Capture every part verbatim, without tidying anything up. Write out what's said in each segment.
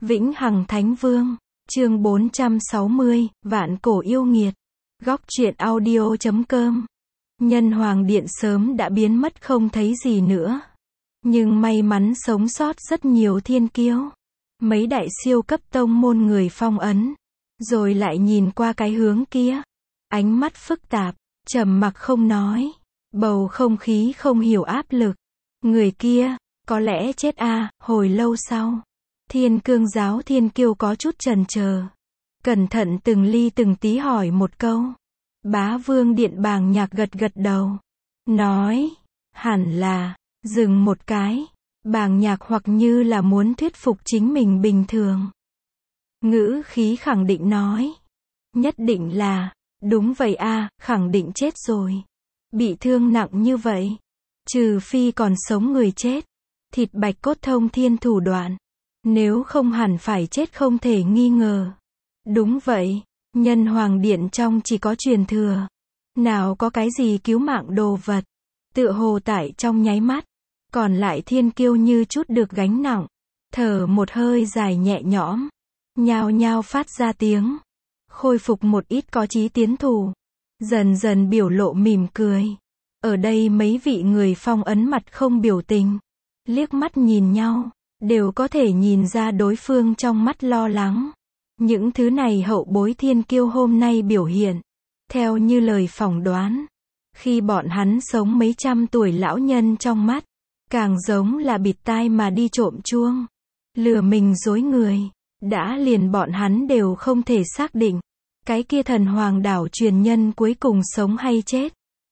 Vĩnh Hằng Thánh Vương, chương bốn trăm sáu mươi, Vạn Cổ Yêu Nghiệt. Góc truyện audio chấm com. Nhân Hoàng Điện sớm đã biến mất không thấy gì nữa. Nhưng may mắn sống sót rất nhiều thiên kiêu. Mấy đại siêu cấp tông môn người phong ấn. Rồi lại nhìn qua cái hướng kia. Ánh mắt phức tạp, trầm mặc không nói. Bầu không khí không hiểu áp lực. Người kia, có lẽ chết à, hồi lâu sau. Thiên Cương giáo thiên kiêu có chút chần chờ. Cẩn thận từng ly từng tí hỏi một câu. Bá Vương Điện Bàng Nhạc gật gật đầu. Nói, hẳn là, dừng một cái. Bàng Nhạc hoặc như là muốn thuyết phục chính mình bình thường. Ngữ khí khẳng định nói. Nhất định là, đúng vậy à, khẳng định chết rồi. Bị thương nặng như vậy. Trừ phi còn sống người chết. Thịt bạch cốt thông thiên thủ đoạn. Nếu không hẳn phải chết không thể nghi ngờ. Đúng vậy, Nhân Hoàng Điện trong chỉ có truyền thừa. Nào có cái gì cứu mạng đồ vật. Tựa hồ tại trong nháy mắt. Còn lại thiên kiêu như chút được gánh nặng. Thở một hơi dài nhẹ nhõm. Nhao nhao phát ra tiếng. Khôi phục một ít có chí tiến thủ. Dần dần biểu lộ mỉm cười. Ở đây mấy vị người phong ấn mặt không biểu tình. Liếc mắt nhìn nhau. Đều có thể nhìn ra đối phương trong mắt lo lắng. Những thứ này hậu bối thiên kiêu hôm nay biểu hiện. Theo như lời phỏng đoán. Khi bọn hắn sống mấy trăm tuổi lão nhân trong mắt. Càng giống là bịt tai mà đi trộm chuông. Lừa mình dối người. Đã liền bọn hắn đều không thể xác định. Cái kia thần hoàng đảo truyền nhân cuối cùng sống hay chết.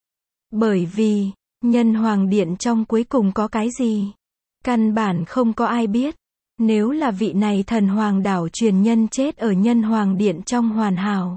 Bởi vì, Nhân Hoàng Điện trong cuối cùng có cái gì? Căn bản không có ai biết. Nếu là vị này thần hoàng đảo truyền nhân chết ở Nhân Hoàng Điện trong hoàn hảo.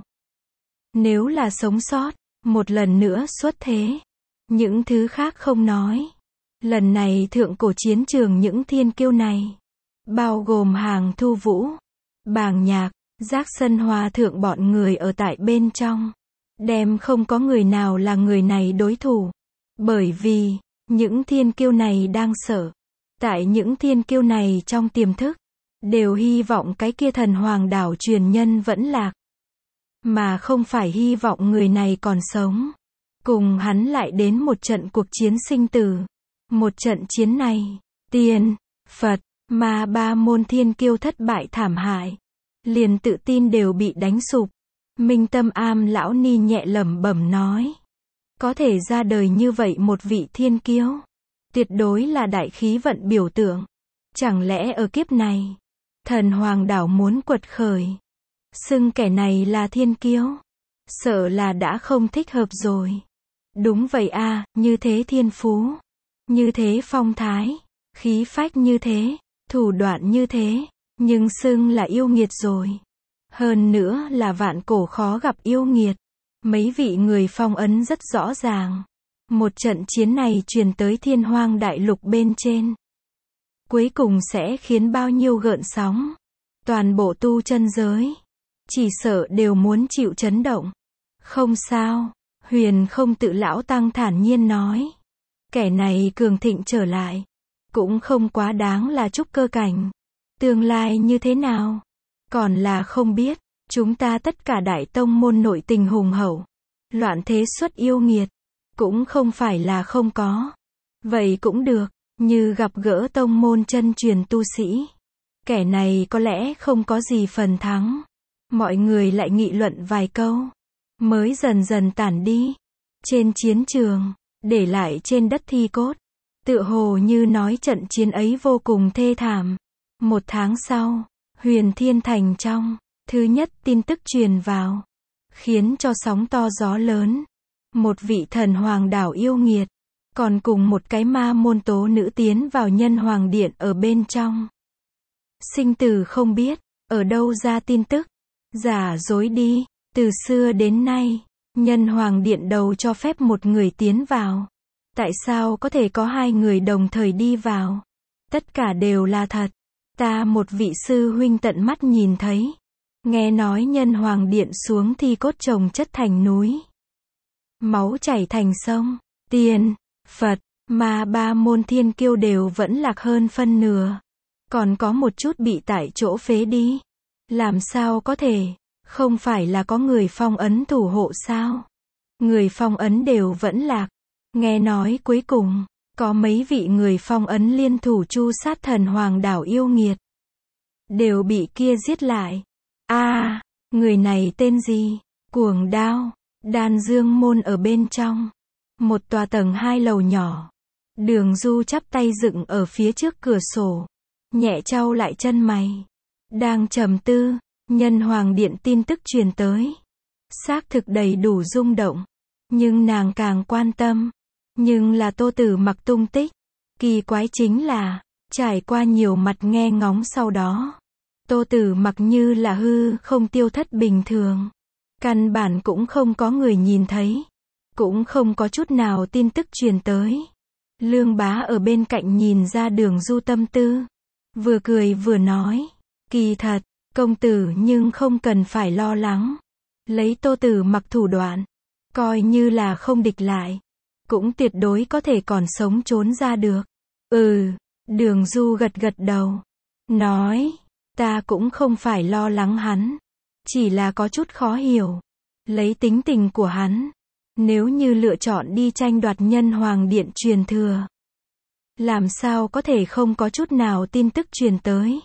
Nếu là sống sót, một lần nữa xuất thế. Những thứ khác không nói. Lần này thượng cổ chiến trường những thiên kiêu này. Bao gồm Hàng Thu Vũ, Bàng Nhạc, Giác Sân Hòa thượng bọn người ở tại bên trong. Đem không có người nào là người này đối thủ. Bởi vì, những thiên kiêu này đang sợ. Tại những thiên kiêu này trong tiềm thức, đều hy vọng cái kia thần hoàng đảo truyền nhân vẫn lạc. Mà không phải hy vọng người này còn sống. Cùng hắn lại đến một trận cuộc chiến sinh tử. Một trận chiến này, tiên, Phật, mà ba môn thiên kiêu thất bại thảm hại. Liền tự tin đều bị đánh sụp. Minh Tâm Am lão ni nhẹ lẩm bẩm nói. Có thể ra đời như vậy một vị thiên kiêu. Tuyệt đối là đại khí vận biểu tượng. Chẳng lẽ ở kiếp này, thần hoàng đảo muốn quật khởi. Xưng kẻ này là thiên kiêu. Sợ là đã không thích hợp rồi. Đúng vậy à, như thế thiên phú. Như thế phong thái. Khí phách như thế. Thủ đoạn như thế. Nhưng xưng là yêu nghiệt rồi. Hơn nữa là vạn cổ khó gặp yêu nghiệt. Mấy vị người phong ấn rất rõ ràng. Một trận chiến này truyền tới thiên hoang đại lục bên trên. Cuối cùng sẽ khiến bao nhiêu gợn sóng. Toàn bộ tu chân giới. Chỉ sợ đều muốn chịu chấn động. Không sao. Huyền Không Tự lão tăng thản nhiên nói. Kẻ này cường thịnh trở lại. Cũng không quá đáng là trúc cơ cảnh. Tương lai như thế nào? Còn là không biết. Chúng ta tất cả đại tông môn nội tình hùng hậu. Loạn thế xuất yêu nghiệt. Cũng không phải là không có. Vậy cũng được. Như gặp gỡ tông môn chân truyền tu sĩ. Kẻ này có lẽ không có gì phần thắng. Mọi người lại nghị luận vài câu. Mới dần dần tản đi. Trên chiến trường. Để lại trên đất thi cốt. Tựa hồ như nói trận chiến ấy vô cùng thê thảm. Một tháng sau. Huyền Thiên Thành trong. Thứ nhất tin tức truyền vào. Khiến cho sóng to gió lớn. Một vị thần hoàng đảo yêu nghiệt. Còn cùng một cái ma môn tố nữ tiến vào Nhân Hoàng Điện ở bên trong. Sinh tử không biết. Ở đâu ra tin tức. Giả dối đi. Từ xưa đến nay. Nhân Hoàng Điện đầu cho phép một người tiến vào. Tại sao có thể có hai người đồng thời đi vào? Tất cả đều là thật. Ta một vị sư huynh tận mắt nhìn thấy. Nghe nói Nhân Hoàng Điện xuống thi cốt chồng chất thành núi. Máu chảy thành sông. Tiên, Phật, mà ba môn thiên kiêu đều vẫn lạc hơn phân nửa. còn có một chút bị tại chỗ phế đi. Làm sao có thể, không phải là có người phong ấn thủ hộ sao? Người phong ấn đều vẫn lạc. Nghe nói cuối cùng, có mấy vị người phong ấn liên thủ tru sát thần hoàng đảo yêu nghiệt. Đều bị kia giết lại. a à, người này tên gì? Cuồng Đao. Đan Dương môn ở bên trong. Một tòa tầng hai lầu nhỏ. Đường Du chắp tay dựng ở phía trước cửa sổ. Nhẹ chau lại chân mày. Đang trầm tư, Nhân Hoàng Điện tin tức truyền tới. Xác thực đầy đủ rung động. Nhưng nàng càng quan tâm. Nhưng là Tô Tử Mặc tung tích. Kỳ quái chính là, trải qua nhiều mặt nghe ngóng sau đó. Tô Tử Mặc như là hư không tiêu thất bình thường. Căn bản cũng không có người nhìn thấy. Cũng không có chút nào tin tức truyền tới. Lương Bá ở bên cạnh nhìn ra Đường Du tâm tư. Vừa cười vừa nói. Kỳ thật, công tử nhưng không cần phải lo lắng. Lấy Tô Tử Mặc thủ đoạn. Coi như là không địch lại. Cũng tuyệt đối có thể còn sống trốn ra được. Ừ, Đường Du gật gật đầu. Nói, ta cũng không phải lo lắng hắn. Chỉ là có chút khó hiểu. Lấy tính tình của hắn. Nếu như lựa chọn đi tranh đoạt Nhân Hoàng Điện truyền thừa. Làm sao có thể không có chút nào tin tức truyền tới.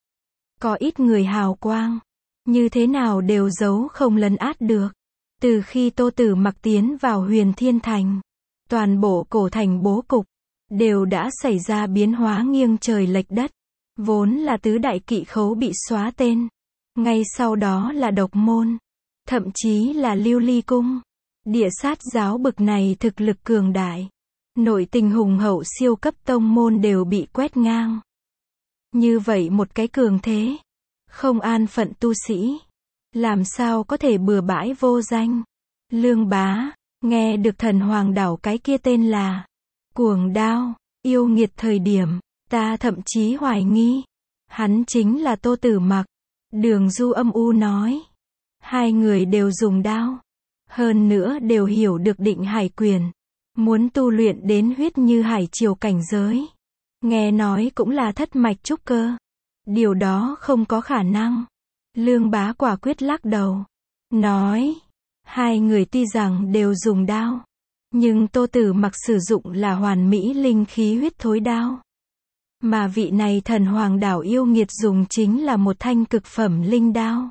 Có ít người hào quang. Như thế nào đều giấu không lấn át được. Từ khi Tô Tử Mặc tiến vào Huyền Thiên Thành. Toàn bộ cổ thành bố cục. Đều đã xảy ra biến hóa nghiêng trời lệch đất. Vốn là tứ đại kỵ khấu bị xóa tên. Ngay sau đó là độc môn. Thậm chí là lưu ly cung. Địa sát giáo bực này thực lực cường đại. Nội tình hùng hậu siêu cấp tông môn đều bị quét ngang. Như vậy một cái cường thế. Không an phận tu sĩ. Làm sao có thể bừa bãi vô danh. Lương Bá, nghe được thần hoàng đảo cái kia tên là Cuồng Đao, yêu nghiệt thời điểm, ta thậm chí hoài nghi. Hắn chính là Tô Tử Mặc. Đường Du âm u nói. Hai người đều dùng đao. Hơn nữa đều hiểu được định hải quyền. Muốn tu luyện đến huyết như hải triều cảnh giới. Nghe nói cũng là thất mạch trúc cơ. Điều đó không có khả năng. Lương Bá quả quyết lắc đầu. Nói. Hai người tuy rằng đều dùng đao. Nhưng Tô Tử Mặc sử dụng là hoàn mỹ linh khí huyết thối đao. Mà vị này thần hoàng đảo yêu nghiệt dùng chính là một thanh cực phẩm linh đao.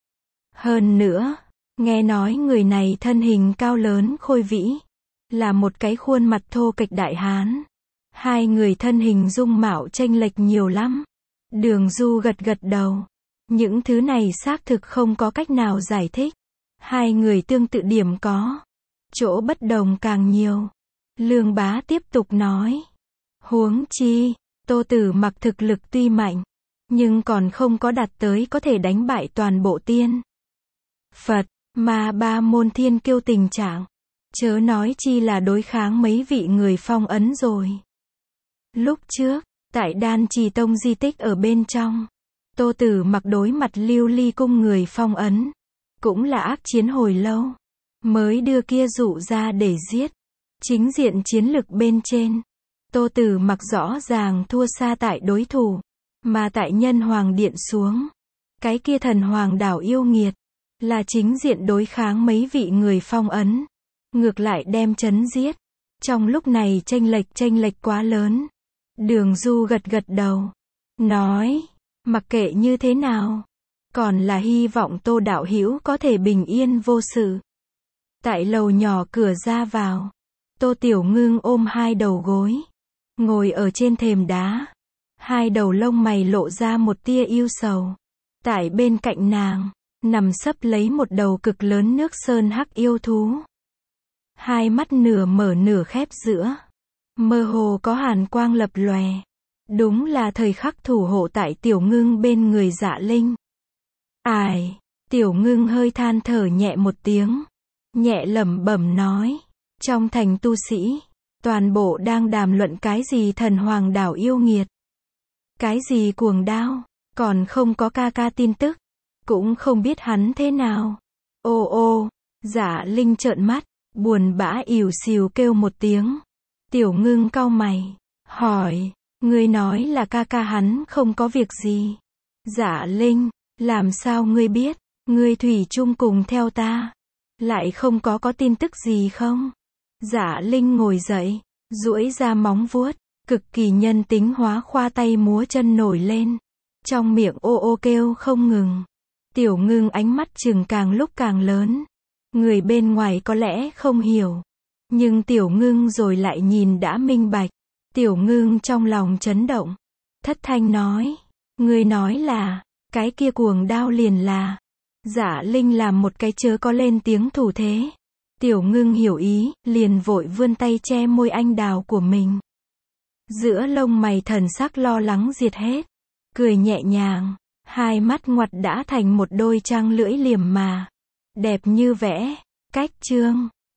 Hơn nữa, nghe nói người này thân hình cao lớn khôi vĩ. Là một cái khuôn mặt thô kệch đại hán. Hai người thân hình dung mạo chênh lệch nhiều lắm. Đường Du gật gật đầu. Những thứ này xác thực không có cách nào giải thích. Hai người tương tự điểm có. Chỗ bất đồng càng nhiều. Lương Bá tiếp tục nói. Huống chi, Tô Tử Mặc thực lực tuy mạnh. Nhưng còn không có đạt tới có thể đánh bại toàn bộ tiên. Phật, mà ba môn thiên kiêu tình trạng. Chớ nói chi là đối kháng mấy vị người phong ấn rồi. Lúc trước, tại Đan Trì Tông di tích ở bên trong. Tô Tử Mặc đối mặt lưu ly cung người phong ấn. Cũng là ác chiến hồi lâu. Mới đưa kia dụ ra để giết. Chính diện chiến lực bên trên. Tô Tử Mặc rõ ràng thua xa tại đối thủ. Mà tại Nhân Hoàng Điện xuống. Cái kia thần hoàng đảo yêu nghiệt. Là chính diện đối kháng mấy vị người phong ấn. Ngược lại đem chấn giết. Trong lúc này chênh lệch chênh lệch quá lớn. Đường Du gật gật đầu. Nói. Mặc kệ như thế nào. Còn là hy vọng Tô đạo hữu có thể bình yên vô sự. Tại lầu nhỏ cửa ra vào. Tô Tiểu Ngưng ôm hai đầu gối. Ngồi ở trên thềm đá. Hai đầu lông mày lộ ra một tia yêu sầu. Tại bên cạnh nàng. Nằm sấp lấy một đầu cực lớn nước sơn hắc yêu thú. Hai mắt nửa mở nửa khép giữa. Mơ hồ có hàn quang lập lòe. Đúng là thời khắc thủ hộ tại Tiểu Ngưng bên người Dạ Linh. Ải, Tiểu Ngưng hơi than thở nhẹ một tiếng. Nhẹ lẩm bẩm nói. Trong thành tu sĩ, toàn bộ đang đàm luận cái gì thần hoàng đảo yêu nghiệt. Cái gì Cuồng Đao, còn không có ca ca tin tức. Cũng không biết hắn thế nào. Ô ô, Dạ Linh trợn mắt, buồn bã ỉu xìu kêu một tiếng. Tiểu Ngưng cau mày, hỏi, Ngươi nói là ca ca hắn không có việc gì. Dạ Linh, làm sao ngươi biết? Ngươi thủy chung cùng theo ta. Lại không có có tin tức gì không? Dạ Linh ngồi dậy, duỗi ra móng vuốt, cực kỳ nhân tính hóa khoa tay múa chân nổi lên. Trong miệng ô ô kêu không ngừng. Tiểu Ngưng ánh mắt chừng càng lúc càng lớn. Người bên ngoài có lẽ không hiểu. Nhưng Tiểu Ngưng rồi lại nhìn đã minh bạch. Tiểu Ngưng trong lòng chấn động. Thất thanh nói. Ngươi nói là, cái kia cuồng đao liền là. Dạ Linh làm một cái chớ có lên tiếng thủ thế. Tiểu Ngưng hiểu ý, liền vội vươn tay che môi anh đào của mình. Giữa lông mày thần sắc lo lắng diệt hết. Cười nhẹ nhàng, hai mắt ngoặt đã thành một đôi trang lưỡi liềm mà. Đẹp như vẽ. Cách chương